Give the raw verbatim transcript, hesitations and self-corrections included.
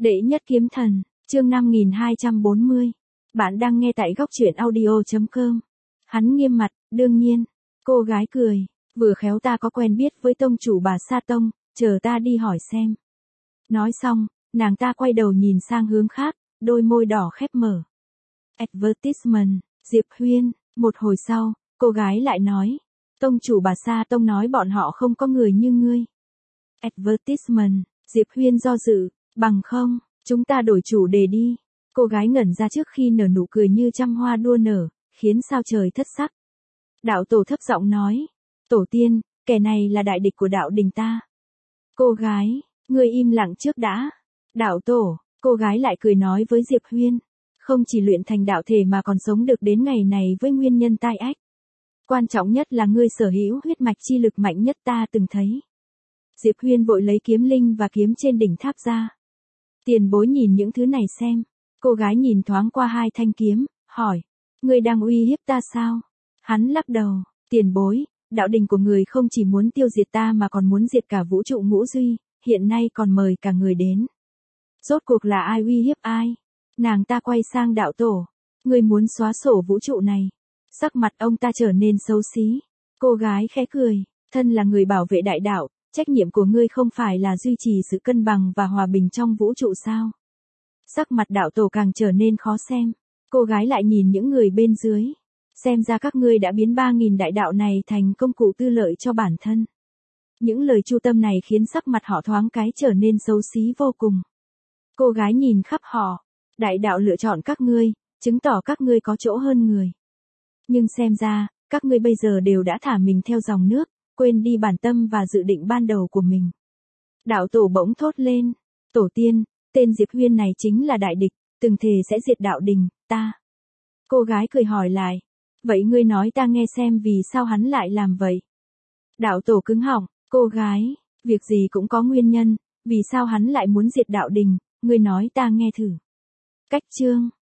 Đệ nhất kiếm thần, chương năm nghìn hai trăm bốn mươi. Bạn đang nghe tại góc truyện audio chấm com. Hắn nghiêm mặt, đương nhiên. Cô gái cười, vừa khéo ta có quen biết với tông chủ bà Sa Tông, chờ ta đi hỏi xem. Nói xong, nàng ta quay đầu nhìn sang hướng khác, đôi môi đỏ khép mở. Advertisement, Diệp Huyên, một hồi sau, cô gái lại nói. Tông chủ bà Sa Tông nói bọn họ không có người như ngươi. Advertisement, Diệp Huyên do dự, bằng không, chúng ta đổi chủ đề đi. Cô gái ngẩn ra trước khi nở nụ cười như trăm hoa đua nở, khiến sao trời thất sắc. Đạo tổ thấp giọng nói, tổ tiên, kẻ này là đại địch của đạo đình ta. Cô gái, ngươi im lặng trước đã. Đạo tổ, cô gái lại cười nói với Diệp Huyên, không chỉ luyện thành đạo thể mà còn sống được đến ngày này với nguyên nhân tai ách. Quan trọng nhất là ngươi sở hữu huyết mạch chi lực mạnh nhất ta từng thấy. Diệp Huyên vội lấy kiếm linh và kiếm trên đỉnh tháp ra. Tiền bối nhìn những thứ này xem. Cô gái nhìn thoáng qua hai thanh kiếm, hỏi, ngươi đang uy hiếp ta sao? Hắn lắc đầu, tiền bối, đạo đình của người không chỉ muốn tiêu diệt ta mà còn muốn diệt cả vũ trụ ngũ duy, hiện nay còn mời cả người đến. Rốt cuộc là ai uy hiếp ai? Nàng ta quay sang đạo tổ, ngươi muốn xóa sổ vũ trụ này. Sắc mặt ông ta trở nên xấu xí. Cô gái khẽ cười, thân là người bảo vệ đại đạo, trách nhiệm của ngươi không phải là duy trì sự cân bằng và hòa bình trong vũ trụ sao? Sắc mặt đạo tổ càng trở nên khó xem. Cô gái lại nhìn những người bên dưới. Xem ra các ngươi đã biến ba nghìn đại đạo này thành công cụ tư lợi cho bản thân. Những lời chu tâm này khiến sắc mặt họ thoáng cái trở nên xấu xí vô cùng. Cô gái nhìn khắp họ. Đại đạo lựa chọn các ngươi, chứng tỏ các ngươi có chỗ hơn người. Nhưng xem ra, các ngươi bây giờ đều đã thả mình theo dòng nước, quên đi bản tâm và dự định ban đầu của mình. Đạo tổ bỗng thốt lên, tổ tiên, tên Diệp Huyên này chính là đại địch, từng thề sẽ diệt đạo đình, ta. Cô gái cười hỏi lại, vậy ngươi nói ta nghe xem vì sao hắn lại làm vậy. Đạo tổ cứng họng, cô gái, việc gì cũng có nguyên nhân, vì sao hắn lại muốn diệt đạo đình, ngươi nói ta nghe thử. Cách chương.